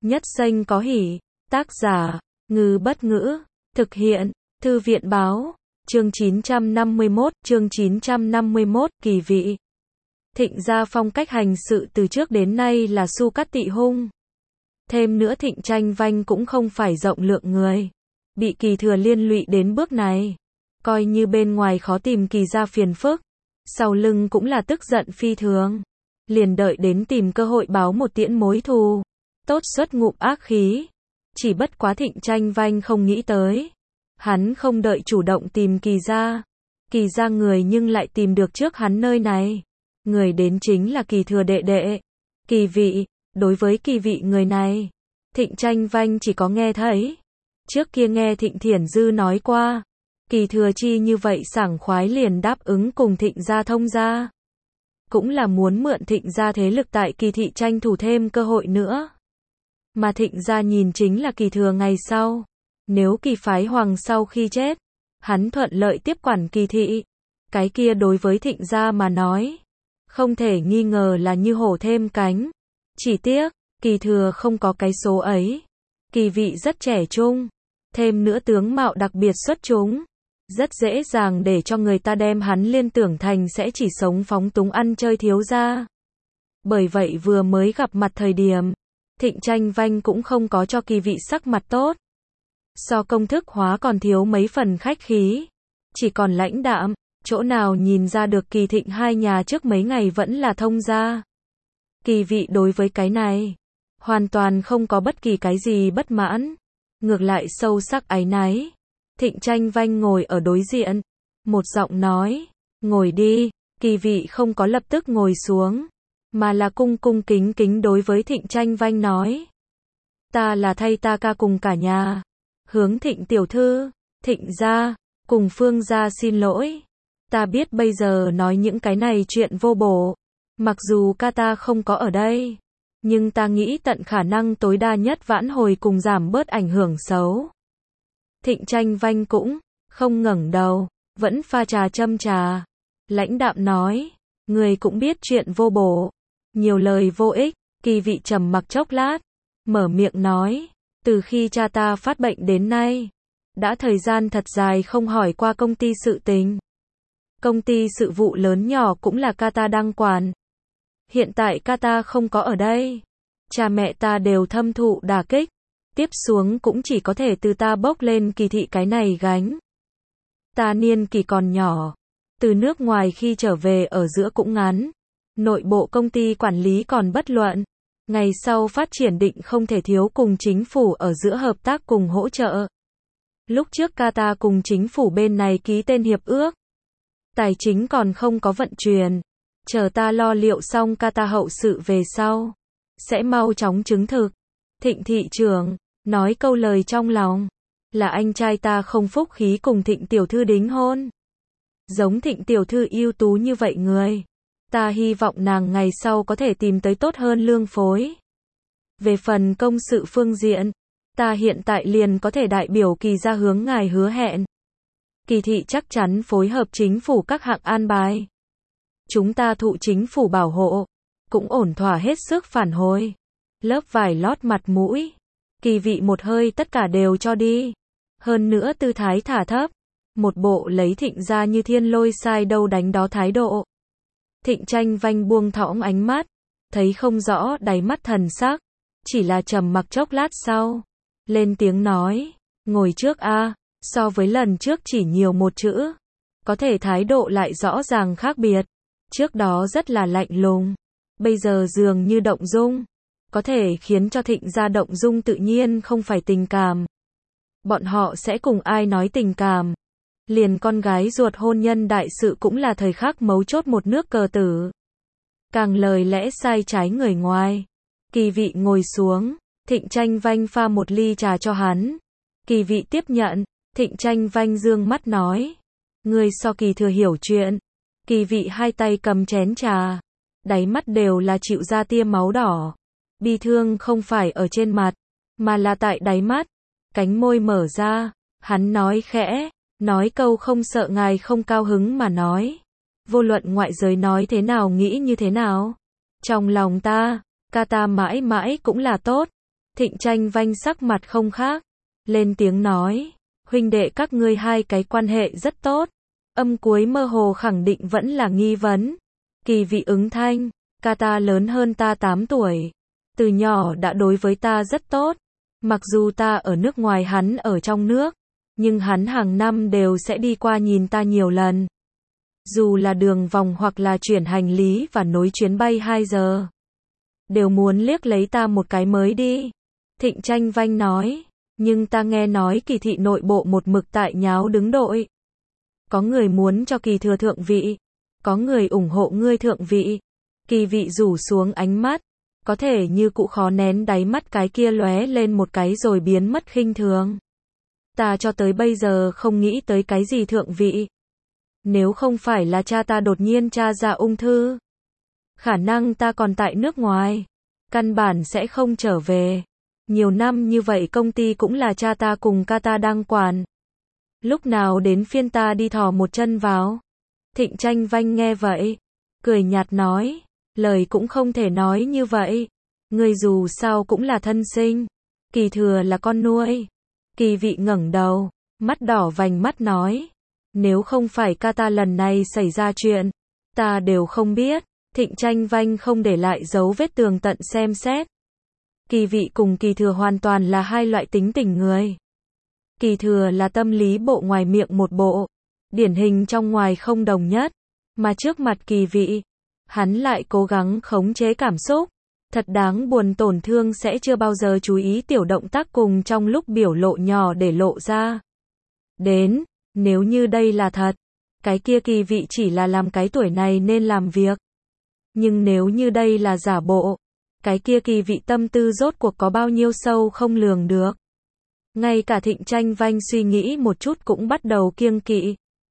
Nhất danh có hỷ. Tác giả, Ngư Bất Ngữ. Thực hiện, Thư viện Báo. Chương 951, kỳ vị. Thịnh gia phong cách hành sự từ trước đến nay là su cắt tị hung. Thêm nữa Thịnh Tranh Vanh cũng không phải rộng lượng người. Bị Kỳ Thừa liên lụy đến bước này. Coi như bên ngoài khó tìm Kỳ gia phiền phức. Sau lưng cũng là tức giận phi thường. Liền đợi đến tìm cơ hội báo một tiễn mối thù. Tốt xuất ngụm ác khí. Chỉ bất quá Thịnh Tranh Vanh không nghĩ tới. Hắn không đợi chủ động tìm Kỳ gia. Kỳ gia người nhưng lại tìm được trước hắn nơi này. Người đến chính là Kỳ Thừa đệ đệ. Kỳ vị. Đối với Kỳ vị người này, Thịnh Tranh Vanh chỉ có nghe thấy. Trước kia nghe Thịnh Thiển Dư nói qua. Kỳ Thừa chi như vậy sảng khoái liền đáp ứng cùng Thịnh gia thông gia. Cũng là muốn mượn Thịnh gia thế lực tại Kỳ thị tranh thủ thêm cơ hội nữa. Mà Thịnh gia nhìn chính là Kỳ Thừa ngày sau. Nếu Kỳ phái hoàng sau khi chết, hắn thuận lợi tiếp quản Kỳ thị. Cái kia đối với Thịnh gia mà nói, không thể nghi ngờ là như hổ thêm cánh. Chỉ tiếc, Kỳ Thừa không có cái số ấy. Kỳ vị rất trẻ trung, thêm nữa tướng mạo đặc biệt xuất chúng. Rất dễ dàng để cho người ta đem hắn liên tưởng thành sẽ chỉ sống phóng túng ăn chơi thiếu gia. Bởi vậy vừa mới gặp mặt thời điểm, Thịnh Tranh Vanh cũng không có cho Kỳ vị sắc mặt tốt. So công thức hóa còn thiếu mấy phần khách khí. Chỉ còn lãnh đạm, chỗ nào nhìn ra được Kỳ Thịnh hai nhà trước mấy ngày vẫn là thông gia. Kỳ vị đối với cái này, hoàn toàn không có bất kỳ cái gì bất mãn. Ngược lại sâu sắc áy náy. Thịnh Tranh Vanh ngồi ở đối diện. Một giọng nói, ngồi đi. Kỳ vị không có lập tức ngồi xuống, mà là cung cung kính kính đối với Thịnh Tranh Vanh nói. Ta là thay ta ca cùng cả nhà. Hướng Thịnh tiểu thư, Thịnh gia, cùng Phương gia xin lỗi. Ta biết bây giờ nói những cái này chuyện vô bổ. Mặc dù ca ta không có ở đây, nhưng ta nghĩ tận khả năng tối đa nhất vãn hồi cùng giảm bớt ảnh hưởng xấu. Thịnh Tranh Vanh cũng không ngẩng đầu, vẫn pha trà châm trà. Lãnh đạm nói, người cũng biết chuyện vô bổ, nhiều lời vô ích. Kỳ vị trầm mặc chốc lát, mở miệng nói, từ khi cha ta phát bệnh đến nay, đã thời gian thật dài không hỏi qua công ty sự tình. Công ty sự vụ lớn nhỏ cũng là ca ta đang quản. Hiện tại ca ta không có ở đây, cha mẹ ta đều thâm thụ đả kích. Tiếp xuống cũng chỉ có thể từ ta bốc lên Kỳ thị cái này gánh. Ta niên kỷ còn nhỏ, từ nước ngoài khi trở về ở giữa cũng ngắn. Nội bộ công ty quản lý còn bất luận. Ngày sau phát triển định không thể thiếu cùng chính phủ ở giữa hợp tác cùng hỗ trợ. Lúc trước ca ta cùng chính phủ bên này ký tên hiệp ước. Tài chính còn không có vận chuyển. Chờ ta lo liệu xong ca ta hậu sự về sau, sẽ mau chóng chứng thực. Thịnh thị trưởng, nói câu lời trong lòng, là anh trai ta không phúc khí cùng Thịnh tiểu thư đính hôn. Giống Thịnh tiểu thư ưu tú như vậy người, ta hy vọng nàng ngày sau có thể tìm tới tốt hơn lương phối. Về phần công sự phương diện, ta hiện tại liền có thể đại biểu Kỳ gia hướng ngài hứa hẹn. Kỳ thị chắc chắn phối hợp chính phủ các hạng an bài. Chúng ta thụ chính phủ bảo hộ, cũng ổn thỏa hết sức phản hồi. Lớp vải lót mặt mũi, Kỳ vị một hơi tất cả đều cho đi. Hơn nữa tư thái thả thấp, một bộ lấy Thịnh gia như thiên lôi sai đâu đánh đó thái độ. Thịnh Tranh Vanh buông thõng ánh mắt, thấy không rõ đáy mắt thần sắc, chỉ là trầm mặc chốc lát sau, lên tiếng nói, ngồi trước a. So với lần trước chỉ nhiều một chữ, có thể thái độ lại rõ ràng khác biệt. Trước đó rất là lạnh lùng, bây giờ dường như động dung. Có thể khiến cho Thịnh gia động dung tự nhiên không phải tình cảm. Bọn họ sẽ cùng ai nói tình cảm. Liền con gái ruột hôn nhân đại sự cũng là thời khắc mấu chốt một nước cờ tử. Càng lời lẽ sai trái người ngoài. Kỳ vị ngồi xuống, Thịnh Tranh Vanh pha một ly trà cho hắn. Kỳ vị tiếp nhận, Thịnh Tranh Vanh dương mắt nói. Người so Kỳ Thừa hiểu chuyện. Kỳ vị hai tay cầm chén trà, đáy mắt đều là chịu ra tia máu đỏ. Bi thương không phải ở trên mặt, mà là tại đáy mắt. Cánh môi mở ra, hắn nói khẽ, nói câu không sợ ngài không cao hứng mà nói. Vô luận ngoại giới nói thế nào nghĩ như thế nào. Trong lòng ta, ca ta mãi mãi cũng là tốt. Thịnh Tranh Vanh sắc mặt không khác, lên tiếng nói, huynh đệ các ngươi hai cái quan hệ rất tốt. Âm cuối mơ hồ khẳng định vẫn là nghi vấn. Kỳ Vị ứng thanh, ca ta lớn hơn ta 8 tuổi. Từ nhỏ đã đối với ta rất tốt. Mặc dù ta ở nước ngoài hắn ở trong nước, nhưng hắn hàng năm đều sẽ đi qua nhìn ta nhiều lần. Dù là đường vòng hoặc là chuyển hành lý và nối chuyến bay 2 giờ. Đều muốn liếc lấy ta một cái mới đi. Thịnh Tranh Vanh nói, nhưng ta nghe nói Kỳ thị nội bộ một mực tại nháo đứng đội. Có người muốn cho Kỳ thừa thượng vị, có người ủng hộ ngươi thượng vị. Kỳ Vị rủ xuống ánh mắt, có thể như cụ khó nén đáy mắt cái kia lóe lên một cái rồi biến mất khinh thường. Ta cho tới bây giờ không nghĩ tới cái gì thượng vị. Nếu không phải là cha ta đột nhiên tra ra ung thư, khả năng ta còn tại nước ngoài, căn bản sẽ không trở về. Nhiều năm như vậy công ty cũng là cha ta cùng ca ta đang quản. Lúc nào đến phiên ta đi thò một chân vào? Thịnh Tranh Vanh nghe vậy, cười nhạt nói, lời cũng không thể nói như vậy. Ngươi dù sao cũng là thân sinh, Kỳ thừa là con nuôi. Kỳ Vị ngẩng đầu, mắt đỏ vành mắt nói, nếu không phải ca ta lần này xảy ra chuyện, ta đều không biết. Thịnh Tranh Vanh không để lại dấu vết tường tận xem xét. Kỳ Vị cùng Kỳ thừa hoàn toàn là hai loại tính tình người. Kỳ thừa là tâm lý bộ ngoài miệng một bộ, điển hình trong ngoài không đồng nhất, mà trước mặt Kỳ Vị, hắn lại cố gắng khống chế cảm xúc. Thật đáng buồn, tổn thương sẽ chưa bao giờ chú ý tiểu động tác cùng trong lúc biểu lộ nhỏ để lộ ra. Đến, nếu như đây là thật, cái kia Kỳ Vị chỉ là làm cái tuổi này nên làm việc. Nhưng nếu như đây là giả bộ, cái kia Kỳ Vị tâm tư rốt cuộc có bao nhiêu sâu không lường được. Ngay cả Thịnh Tranh Vanh suy nghĩ một chút cũng bắt đầu kiêng kỵ.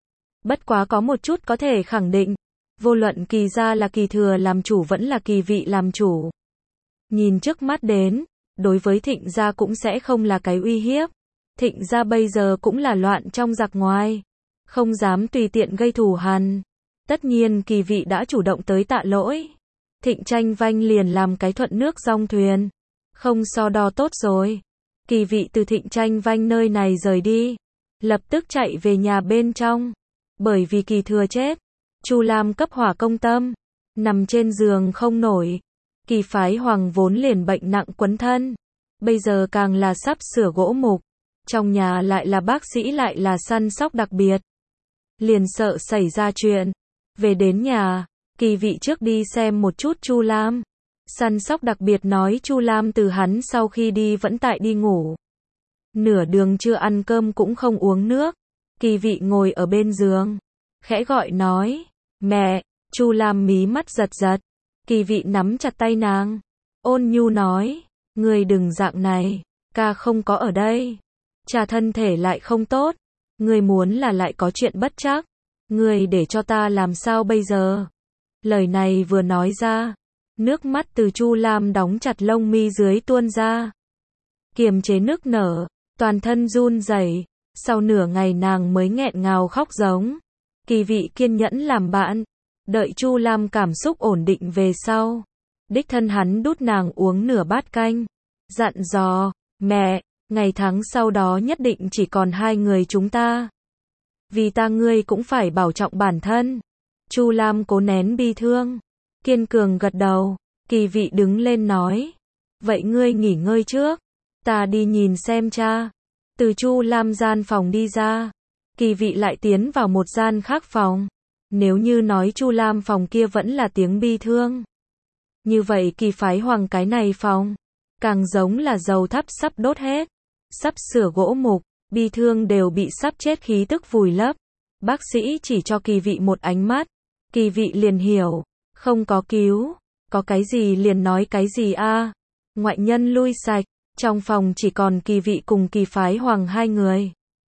Bất quá có một chút có thể khẳng định, vô luận Kỳ gia là Kỳ thừa làm chủ vẫn là Kỳ Vị làm chủ. Nhìn trước mắt đến, đối với Thịnh gia cũng sẽ không là cái uy hiếp. Thịnh gia bây giờ cũng là loạn trong giặc ngoài, không dám tùy tiện gây thù hằn. Tất nhiên Kỳ Vị đã chủ động tới tạ lỗi. Thịnh Tranh Vanh liền làm cái thuận nước dong thuyền, không so đo tốt rồi. Kỳ Vị từ Thịnh Tranh Vanh nơi này rời đi, lập tức chạy về nhà bên trong. Bởi vì Kỳ thừa chết, Chu Lam cấp hỏa công tâm, nằm trên giường không nổi. Kỳ phái hoàng vốn liền bệnh nặng quấn thân, bây giờ càng là sắp sửa gỗ mục. Trong nhà lại là bác sĩ lại là săn sóc đặc biệt, liền sợ xảy ra chuyện. Về đến nhà, Kỳ Vị trước đi xem một chút Chu Lam. Săn sóc đặc biệt nói Chu Lam từ hắn sau khi đi vẫn tại đi ngủ. Nửa đường chưa ăn cơm cũng không uống nước. Kỳ Vị ngồi ở bên giường, khẽ gọi nói, mẹ. Chu Lam mí mắt giật giật. Kỳ Vị nắm chặt tay nàng, ôn nhu nói, ngươi đừng dạng này, ca không có ở đây. Cha thân thể lại không tốt, ngươi muốn là lại có chuyện bất trắc, ngươi để cho ta làm sao bây giờ? Lời này vừa nói ra, nước mắt từ Chu Lam đóng chặt lông mi dưới tuôn ra. Kiềm chế nức nở, toàn thân run rẩy, sau nửa ngày nàng mới nghẹn ngào khóc giống. Kỳ Vị kiên nhẫn làm bạn, đợi Chu Lam cảm xúc ổn định về sau, đích thân hắn đút nàng uống nửa bát canh, dặn dò, mẹ, ngày tháng sau đó nhất định chỉ còn hai người chúng ta. Vì ta ngươi cũng phải bảo trọng bản thân. Chu Lam cố nén bi thương, kiên cường gật đầu. Kỳ Vị đứng lên nói, vậy ngươi nghỉ ngơi trước, ta đi nhìn xem cha. Từ Chu Lam gian phòng đi ra, Kỳ Vị lại tiến vào một gian khác phòng. Nếu như nói Chu Lam phòng kia vẫn là tiếng bi thương, như vậy Kỳ phái hoàng cái này phòng, càng giống là dầu thắp sắp đốt hết, sắp sửa gỗ mục, bi thương đều bị sắp chết khí tức vùi lấp. Bác sĩ chỉ cho Kỳ Vị một ánh mắt, Kỳ Vị liền hiểu, không có cứu, có cái gì liền nói cái gì a. Ngoại nhân lui sạch, trong phòng chỉ còn Kỳ Vị cùng Kỳ phái hoàng hai người.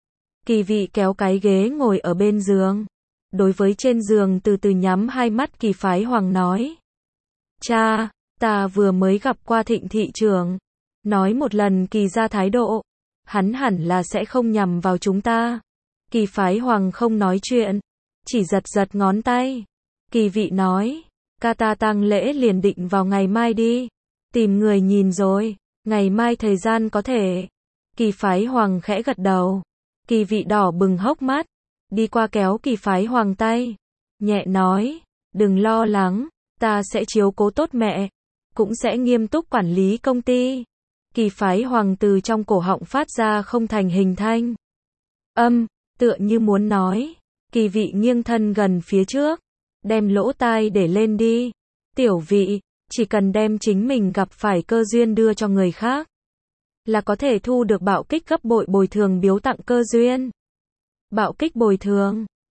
Kỳ Vị kéo cái ghế ngồi ở bên giường, đối với trên giường từ từ nhắm hai mắt Kỳ phái hoàng nói, cha, ta vừa mới gặp qua Thịnh thị trưởng, nói một lần Kỳ ra thái độ, hắn hẳn là sẽ không nhằm vào chúng ta. Kỳ phái hoàng không nói chuyện, chỉ giật giật ngón tay. Kỳ Vị nói, ca ta tang lễ liền định vào ngày mai đi, tìm người nhìn rồi, Ngày mai thời gian có thể. Kỳ phái hoàng khẽ gật đầu. Kỳ vị đỏ bừng hốc mắt. Đi qua kéo kỳ phái hoàng tay. Nhẹ nói. Đừng lo lắng. Ta sẽ chiếu cố tốt mẹ. Cũng sẽ nghiêm túc quản lý công ty. Kỳ phái hoàng từ trong cổ họng phát ra không thành hình thanh. Tựa như muốn nói. Kỳ vị nghiêng thân gần phía trước. Đem lỗ tai để lên đi. Tiểu vị, chỉ cần đem chính mình gặp phải cơ duyên đưa cho người khác. Là có thể thu được bạo kích gấp bội bồi thường biếu tặng cơ duyên. Bạo kích bồi thường.